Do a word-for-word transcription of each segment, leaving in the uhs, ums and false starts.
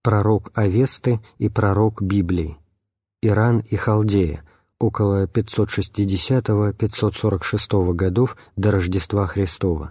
пророк Авесты и пророк Библии, Иран и Халдея, около пятьсот шестидесятого — пятьсот сорок шестого годов до Рождества Христова.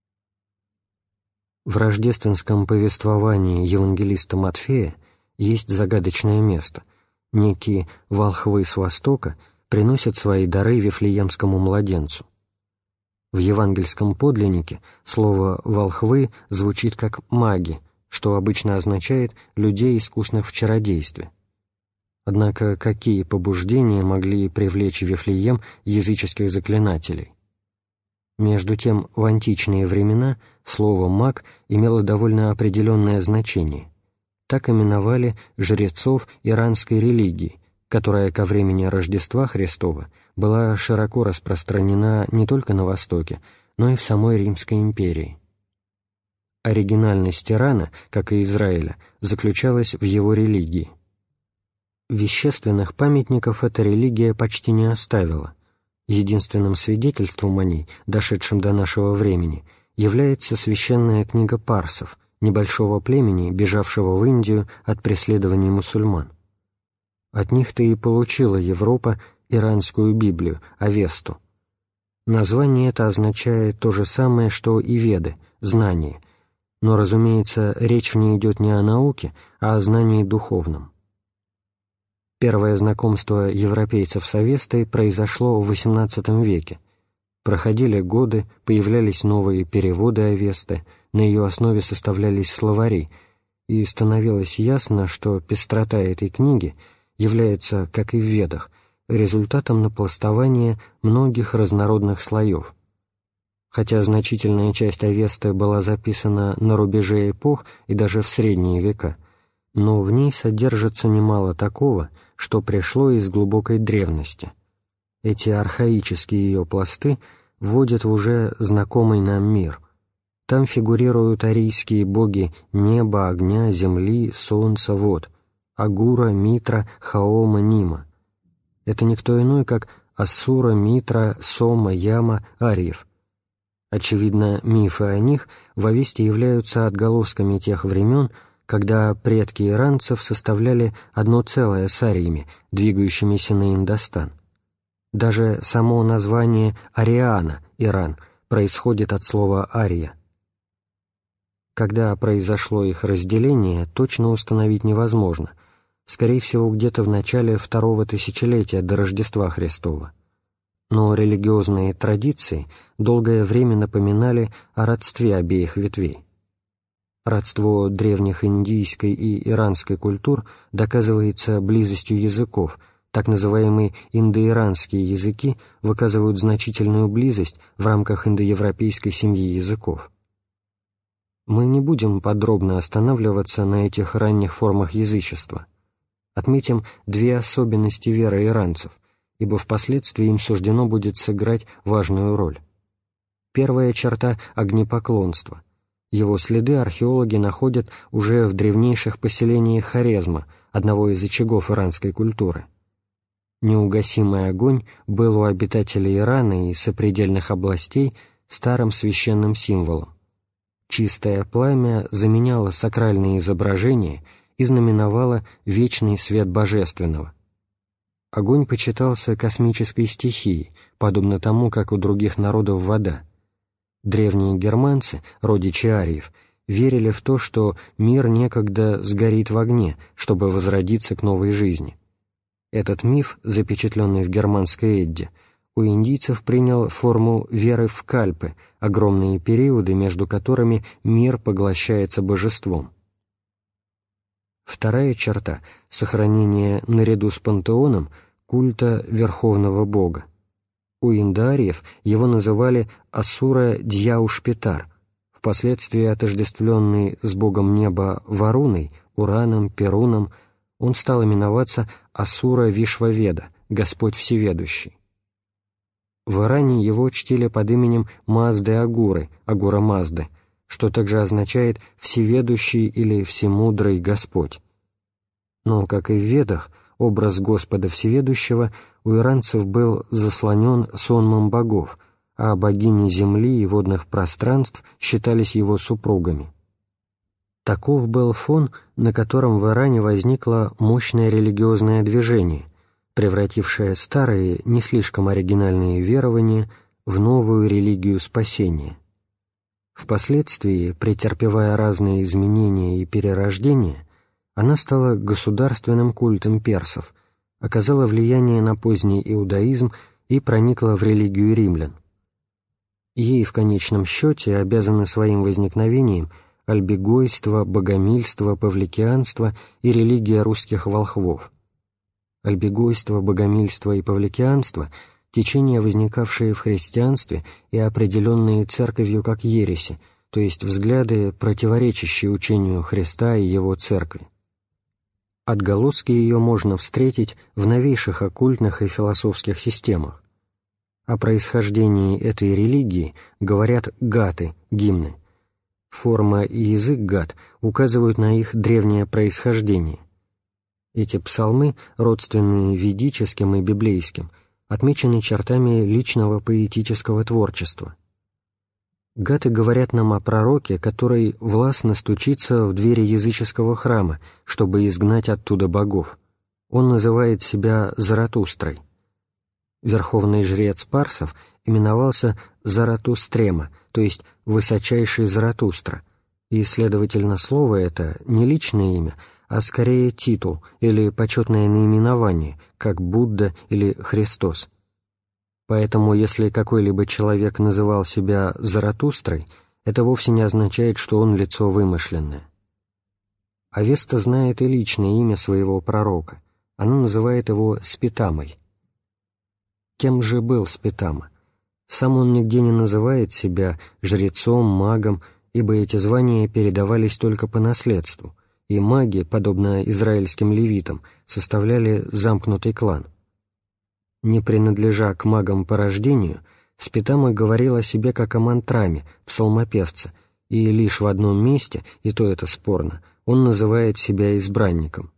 В рождественском повествовании евангелиста Матфея есть загадочное место. Некие волхвы с востока приносят свои дары вифлеемскому младенцу. В евангельском подлиннике слово «волхвы» звучит как «маги», что обычно означает «людей, искусных в чародействе». Однако какие побуждения могли привлечь в Вифлеем языческих заклинателей? Между тем, в античные времена слово «маг» имело довольно определенное значение. Так именовали жрецов иранской религии, которая ко времени Рождества Христова была широко распространена не только на Востоке, но и в самой Римской империи. Оригинальность Ирана, как и Израиля, заключалась в его религии. Вещественных памятников эта религия почти не оставила. Единственным свидетельством о ней, дошедшим до нашего времени, является священная книга парсов, небольшого племени, бежавшего в Индию от преследований мусульман. От них-то и получила Европа иранскую Библию, Авесту. Название это означает то же самое, что и Веды, знание, но, разумеется, речь в ней идет не о науке, а о знании духовном. Первое знакомство европейцев с Авестой произошло в восемнадцатом веке. Проходили годы, появлялись новые переводы Авесты, на ее основе составлялись словари, и становилось ясно, что пестрота этой книги является, как и в Ведах, результатом напластования многих разнородных слоев. Хотя значительная часть Авесты была записана на рубеже эпох и даже в средние века, но в ней содержится немало такого, что пришло из глубокой древности. Эти архаические ее пласты вводят в уже знакомый нам мир. Там фигурируют арийские боги неба, огня, земли, солнца, вод, Агура, Митра, Хаома, Нима. Это никто иной, как Асура, Митра, Сома, Яма, Ариев. Очевидно, мифы о них в Авесте являются отголосками тех времен, когда предки иранцев составляли одно целое с ариями, двигающимися на Индостан. Даже само название Ариана, Иран, происходит от слова «ария». Когда произошло их разделение, точно установить невозможно, скорее всего, где-то в начале второго тысячелетия до Рождества Христова. Но религиозные традиции долгое время напоминали о родстве обеих ветвей. Родство древних индийской и иранской культур доказывается близостью языков. Так называемые индоиранские языки выказывают значительную близость в рамках индоевропейской семьи языков. Мы не будем подробно останавливаться на этих ранних формах язычества. Отметим две особенности веры иранцев, ибо впоследствии им суждено будет сыграть важную роль. Первая черта — огнепоклонство. Его следы археологи находят уже в древнейших поселениях Хорезма, одного из очагов иранской культуры. Неугасимый огонь был у обитателей Ирана и сопредельных областей старым священным символом. Чистое пламя заменяло сакральные изображения и знаменовало вечный свет божественного. Огонь почитался космической стихией, подобно тому, как у других народов вода. Древние германцы, родичи ариев, верили в то, что мир некогда сгорит в огне, чтобы возродиться к новой жизни. Этот миф, запечатленный в германской Эдде, у индийцев принял форму веры в кальпы, огромные периоды, между которыми мир поглощается божеством. Вторая черта — сохранение наряду с пантеоном культа верховного бога. У индоариев его называли Асура-Дьяушпитар, впоследствии отождествленный с богом неба Варуной, Ураном, Перуном, он стал именоваться Асура-Вишваведа, Господь Всеведущий. В Иране его чтили под именем Мазды-Агуры, Агура-Мазды, что также означает «всеведущий» или «всемудрый Господь». Но, как и в Ведах, образ Господа Всеведущего у иранцев был заслонен сонмом богов, а богини земли и водных пространств считались его супругами. Таков был фон, на котором в Иране возникло мощное религиозное движение, превратившее старые, не слишком оригинальные верования в новую религию спасения. Впоследствии, претерпевая разные изменения и перерождения, она стала государственным культом персов, оказала влияние на поздний иудаизм и проникла в религию римлян. Ей в конечном счете обязаны своим возникновением альбегойство, богомильство, павликианство и религия русских волхвов. Альбегойство, богомильство и павликианство – течения, возникавшие в христианстве и определенные церковью как ереси, то есть взгляды, противоречащие учению Христа и Его церкви. Отголоски ее можно встретить в новейших оккультных и философских системах. О происхождении этой религии говорят гаты, гимны. Форма и язык гат указывают на их древнее происхождение. Эти псалмы, родственные ведическим и библейским, отмечены чертами личного поэтического творчества. Гаты говорят нам о пророке, который властно стучится в двери языческого храма, чтобы изгнать оттуда богов. Он называет себя Заратустрой. Верховный жрец парсов именовался Заратустрема, то есть «высочайший Заратустра», и, следовательно, слово это не личное имя, а скорее титул или почетное наименование, как Будда или Христос. Поэтому, если какой-либо человек называл себя Заратустрой, это вовсе не означает, что он лицо вымышленное. Авеста знает и личное имя своего пророка. Она называет его Спитамой. Кем же был Спитама? Сам он нигде не называет себя жрецом, магом, ибо эти звания передавались только по наследству, и маги, подобно израильским левитам, составляли замкнутый клан. Не принадлежа к магам по рождению, Спитама говорил о себе как о мантраме, псалмопевце, и лишь в одном месте, и то это спорно, он называет себя избранником.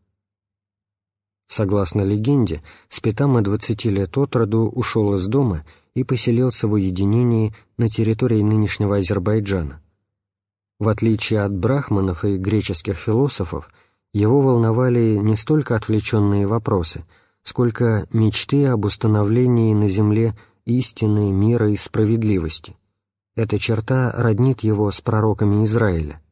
Согласно легенде, Спитама двадцати лет от роду ушел из дома и поселился в уединении на территории нынешнего Азербайджана. В отличие от брахманов и греческих философов, его волновали не столько отвлеченные вопросы, сколько мечты об установлении на земле истины, мира и справедливости. Эта черта роднит его с пророками Израиля.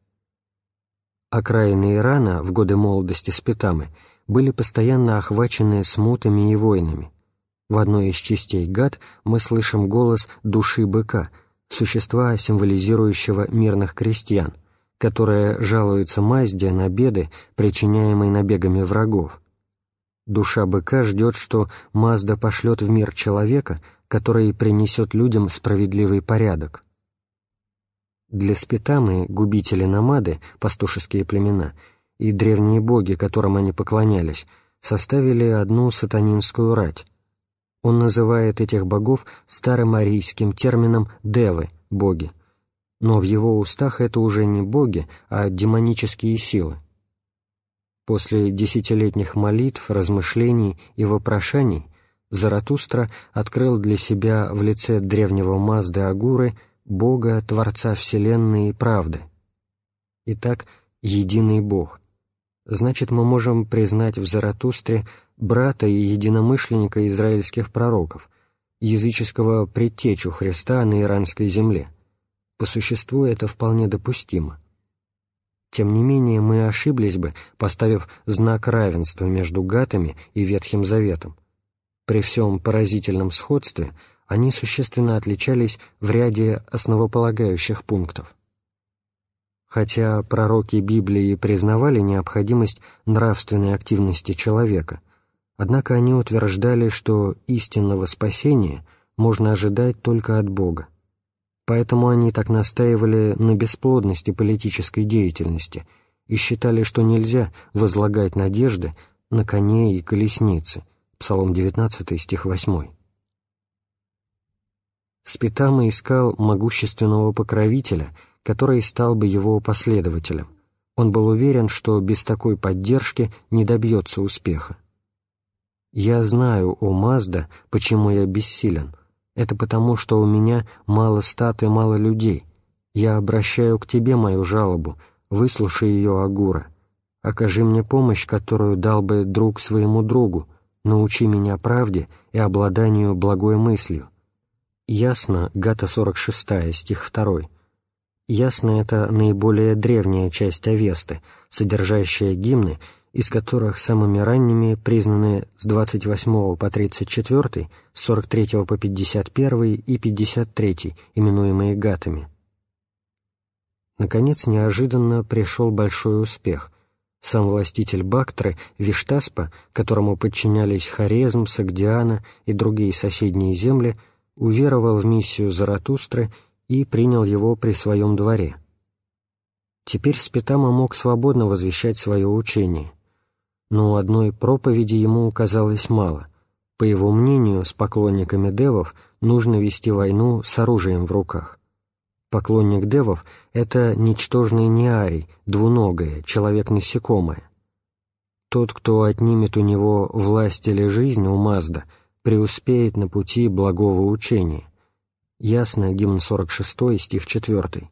Окраины Ирана в годы молодости Спитамы были постоянно охвачены смутами и войнами. В одной из частей Гат мы слышим голос души быка, существа, символизирующего мирных крестьян, которое жалуется Мазде на беды, причиняемые набегами врагов. Душа быка ждет, что Мазда пошлет в мир человека, который принесет людям справедливый порядок. Для Спитамы губители-намады, пастушеские племена, и древние боги, которым они поклонялись, составили одну сатанинскую рать. Он называет этих богов старым арийским термином «девы» — «боги», но в его устах это уже не боги, а демонические силы. После десятилетних молитв, размышлений и вопрошаний Заратустра открыл для себя в лице древнего Мазды Агуры Бога, Творца Вселенной и правды. Итак, единый Бог. Значит, мы можем признать в Заратустре брата и единомышленника израильских пророков, языческого предтечу Христа на иранской земле. По существу это вполне допустимо. Тем не менее, мы ошиблись бы, поставив знак равенства между Гатами и Ветхим Заветом. При всем поразительном сходстве они существенно отличались в ряде основополагающих пунктов. Хотя пророки Библии признавали необходимость нравственной активности человека, однако они утверждали, что истинного спасения можно ожидать только от Бога. Поэтому они так настаивали на бесплодности политической деятельности и считали, что нельзя возлагать надежды на коней и колесницы. Псалом девятнадцатый, стих восьмой. Спитама искал могущественного покровителя, который стал бы его последователем. Он был уверен, что без такой поддержки не добьется успеха. «Я знаю, о Мазда, почему я бессилен. Это потому, что у меня мало стат и мало людей. Я обращаю к тебе мою жалобу, выслушай ее, Агура. Окажи мне помощь, которую дал бы друг своему другу, научи меня правде и обладанию благой мыслью». Ясно, Гата сорок шесть, стих два. Ясно — это наиболее древняя часть Авесты, содержащая гимны, из которых самыми ранними признаны с двадцать восьмого по тридцать четвёртый, с сорок третьего по пятьдесят первый и пятьдесят третий, именуемые гатами. Наконец, неожиданно пришел большой успех. Сам властитель Бактры, Виштаспа, которому подчинялись Хорезм, Согдиана и другие соседние земли, уверовал в миссию Заратустры и принял его при своем дворе. Теперь Спитама мог свободно возвещать свое учение, но одной проповеди ему казалось мало. По его мнению, с поклонниками девов нужно вести войну с оружием в руках. Поклонник девов — это ничтожный неарий, двуногое, человек-насекомое. Тот, кто отнимет у него власть или жизнь у Мазда, преуспеет на пути благого учения. Ясно, гимн сорок шесть, стих четыре.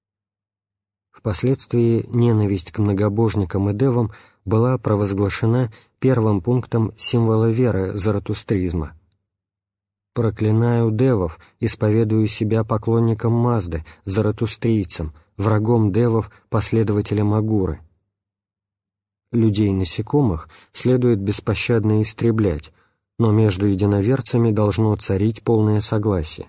Впоследствии ненависть к многобожникам и девам была провозглашена первым пунктом символа веры заратустризма. «Проклинаю девов, исповедую себя поклонником Мазды, заратустрийцем, врагом девов, последователем Агуры». Людей-насекомых следует беспощадно истреблять, но между единоверцами должно царить полное согласие.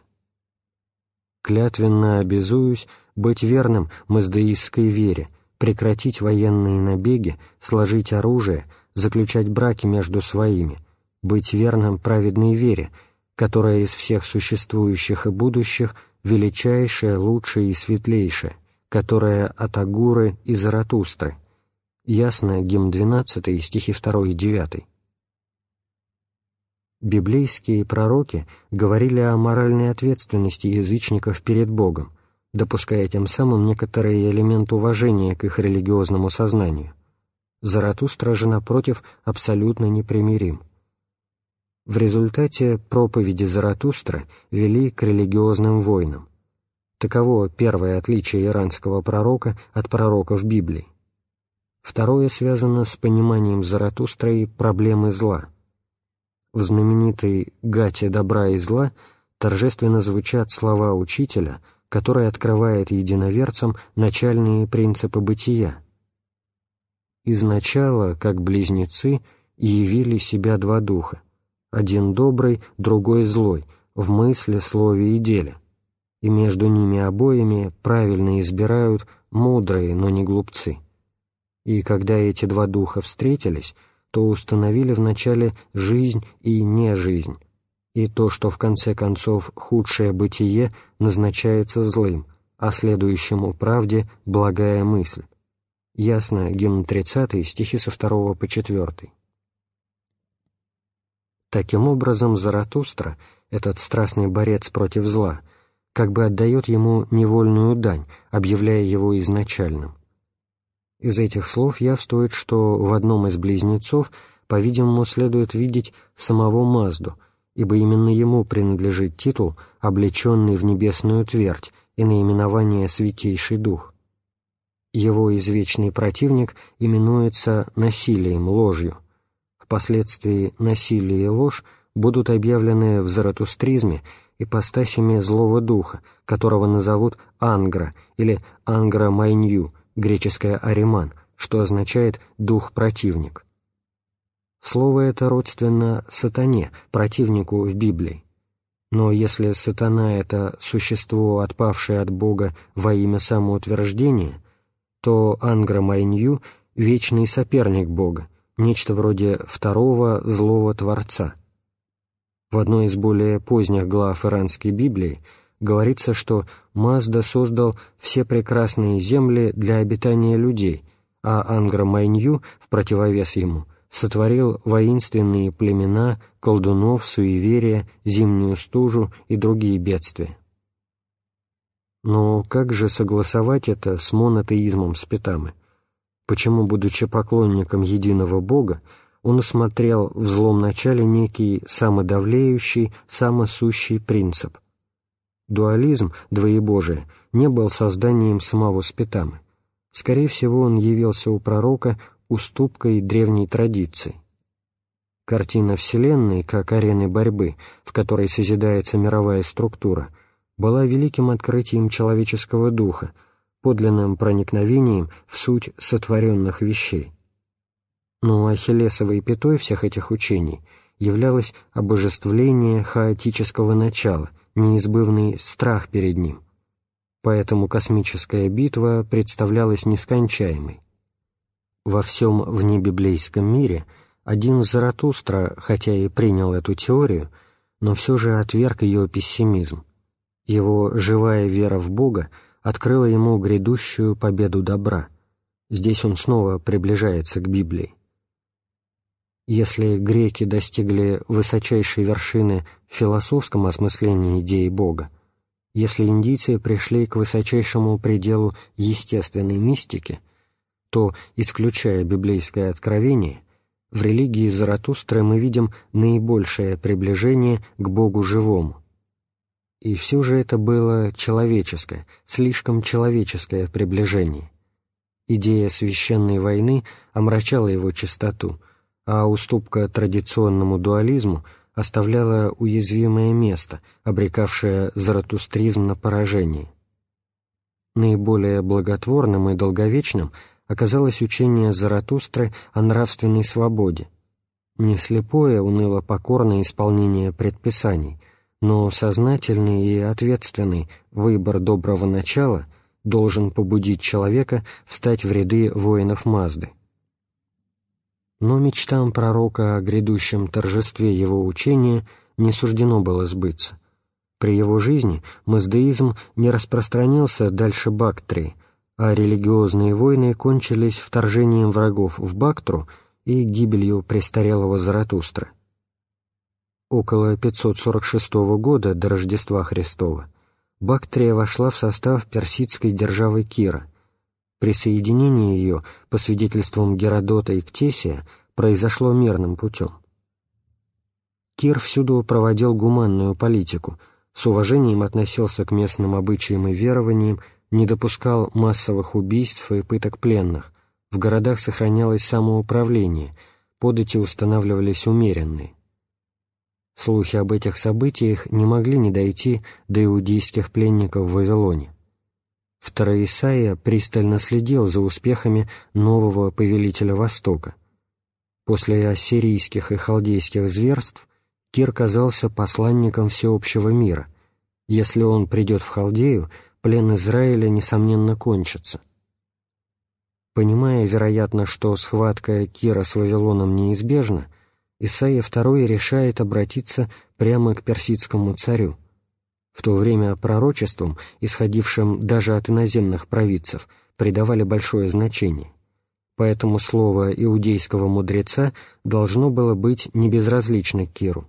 «Клятвенно обязуюсь быть верным маздаистской вере, прекратить военные набеги, сложить оружие, заключать браки между своими, быть верным праведной вере, которая из всех существующих и будущих величайшая, лучшая и светлейшая, которая от Агуры и Заратустры». Ясно, гимн двенадцатый, стихи два и девять. Библейские пророки говорили о моральной ответственности язычников перед Богом, допуская тем самым некоторый элемент уважения к их религиозному сознанию. Заратустра же, напротив, абсолютно непримирим. В результате проповеди Заратустры вели к религиозным войнам. Таково первое отличие иранского пророка от пророков Библии. Второе связано с пониманием Заратустрой проблемы зла. В знаменитой «Гате добра и зла» торжественно звучат слова учителя, который открывает единоверцам начальные принципы бытия. «Изначала, как близнецы, явили себя два духа, один добрый, другой злой, в мысли, слове и деле, и между ними обоими правильно избирают мудрые, но не глупцы. И когда эти два духа встретились, то установили вначале жизнь и не жизнь, и то, что в конце концов худшее бытие назначается злым, а следующему правде благая мысль». Ясно, гимн тридцатый, стихи со второго по четвертый. Таким образом, Заратустра, этот страстный борец против зла, как бы отдает ему невольную дань, объявляя его изначальным. Из этих слов явствует, что в одном из близнецов, по-видимому, следует видеть самого Мазду, ибо именно ему принадлежит титул, облеченный в небесную твердь, и наименование «Святейший Дух». Его извечный противник именуется насилием, ложью. Впоследствии насилие и ложь будут объявлены в заратустризме ипостасями злого духа, которого назовут Ангра или Ангра-Майнью, греческое «ариман», что означает «дух-противник». Слово это родственно сатане, противнику в Библии. Но если сатана — это существо, отпавшее от Бога во имя самоутверждения, то Ангра-Майнью — вечный соперник Бога, нечто вроде второго злого Творца. В одной из более поздних глав иранской Библии говорится, что Мазда создал все прекрасные земли для обитания людей, а Ангра-Майнью, в противовес ему, сотворил воинственные племена, колдунов, суеверия, зимнюю стужу и другие бедствия. Но как же согласовать это с монотеизмом Спитамы? Почему, будучи поклонником единого Бога, он усмотрел в злом начале некий самодавлеющий, самосущий принцип? Дуализм, двоебожие, не был созданием самого Спитамы. Скорее всего, он явился у пророка уступкой древней традиции. Картина Вселенной, как арены борьбы, в которой созидается мировая структура, была великим открытием человеческого духа, подлинным проникновением в суть сотворенных вещей. Но ахиллесовой пятой всех этих учений являлось обожествление хаотического начала, неизбывный страх перед ним. Поэтому космическая битва представлялась нескончаемой. Во всем внебиблейском мире один Заратустра, хотя и принял эту теорию, но все же отверг ее пессимизм. Его живая вера в Бога открыла ему грядущую победу добра. Здесь он снова приближается к Библии. Если греки достигли высочайшей вершины в философском осмыслении идеи Бога, если индийцы пришли к высочайшему пределу естественной мистики, то, исключая библейское откровение, в религии Заратустры мы видим наибольшее приближение к Богу живому. И все же это было человеческое, слишком человеческое приближение. Идея священной войны омрачала его чистоту, а уступка традиционному дуализму оставляла уязвимое место, обрекавшее заратустризм на поражение. Наиболее благотворным и долговечным оказалось учение Заратустры о нравственной свободе. Не слепое, уныло покорное исполнение предписаний, но сознательный и ответственный выбор доброго начала должен побудить человека встать в ряды воинов Мазды. Но мечтам пророка о грядущем торжестве его учения не суждено было сбыться. При его жизни маздаизм не распространился дальше Бактрии, а религиозные войны кончились вторжением врагов в Бактру и гибелью престарелого Заратустры. Около пятьсот сорок шестого года до Рождества Христова Бактрия вошла в состав персидской державы Кира. Присоединение ее, по свидетельствам Геродота и Ктесия, произошло мирным путем. Кир всюду проводил гуманную политику, с уважением относился к местным обычаям и верованиям, не допускал массовых убийств и пыток пленных, в городах сохранялось самоуправление, подати устанавливались умеренные. Слухи об этих событиях не могли не дойти до иудейских пленников в Вавилоне. Второй Исаия пристально следил за успехами нового повелителя Востока. После ассирийских и халдейских зверств Кир казался посланником всеобщего мира. Если он придет в Халдею, плен Израиля, несомненно, кончится. Понимая, вероятно, что схватка Кира с Вавилоном неизбежна, Исаия второй решает обратиться прямо к персидскому царю. В то время пророчествам, исходившим даже от иноземных провидцев, придавали большое значение. Поэтому слово иудейского мудреца должно было быть небезразлично к Киру.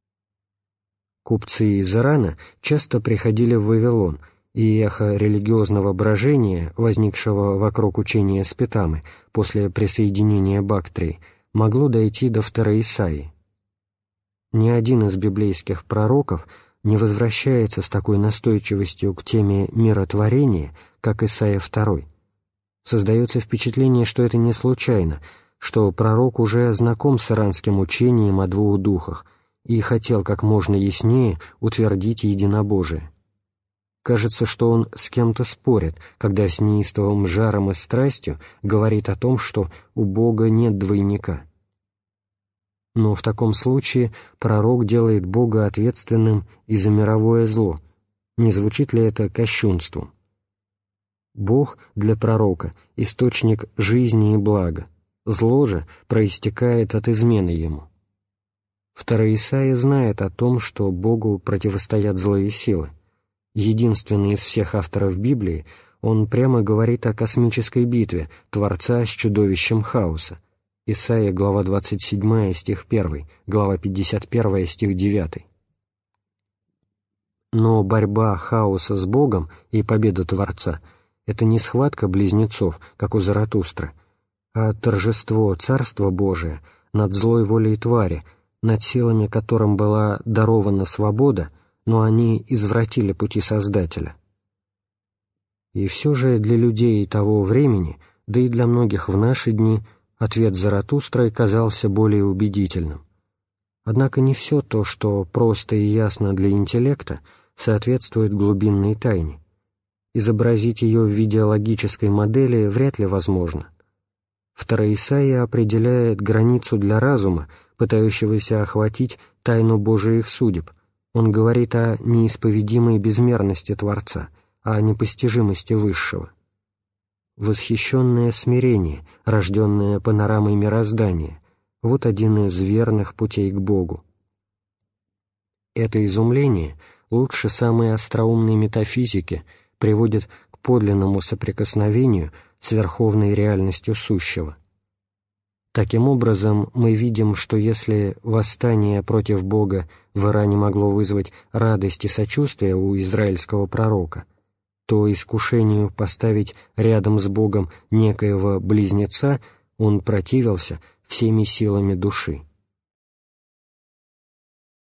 Купцы из Ирана часто приходили в Вавилон, и эхо религиозного брожения, возникшего вокруг учения Спитамы после присоединения Бактрии, могло дойти до второй Исаии. Ни один из библейских пророков не возвращается с такой настойчивостью к теме миротворения, как Исаия второй. Создается впечатление, что это не случайно, что пророк уже знаком с иранским учением о двух духах и хотел как можно яснее утвердить единобожие. Кажется, что он с кем-то спорит, когда с неистовым жаром и страстью говорит о том, что у Бога нет двойника. Но в таком случае пророк делает Бога ответственным и за мировое зло. Не звучит ли это кощунством? Бог для пророка — источник жизни и блага, зло же проистекает от измены ему. Второй Исаия знает о том, что Богу противостоят злые силы. Единственный из всех авторов Библии, он прямо говорит о космической битве Творца с чудовищем хаоса. Исайя, глава двадцать семь, стих один, глава пятьдесят один, стих девять. Но борьба хаоса с Богом и победа Творца — это не схватка близнецов, как у Заратустры, а торжество Царства Божия над злой волей твари, над силами которым была дарована свобода, но они извратили пути Создателя. И все же для людей того времени, да и для многих в наши дни, ответ Заратустры казался более убедительным. Однако не все то, что просто и ясно для интеллекта, соответствует глубинной тайне. Изобразить ее в виде логической модели вряд ли возможно. Вторая Исаия определяет границу для разума, пытающегося охватить тайну Божиих судеб. Он говорит о неисповедимой безмерности Творца, о непостижимости Высшего. Восхищенное смирение, рожденное панорамой мироздания, вот один из верных путей к Богу. Это изумление лучше самой остроумной метафизики приводит к подлинному соприкосновению с верховной реальностью сущего. Таким образом, мы видим, что если восстание против Бога в Иране могло вызвать радость и сочувствие у израильского пророка, то искушению поставить рядом с Богом некоего близнеца он противился всеми силами души.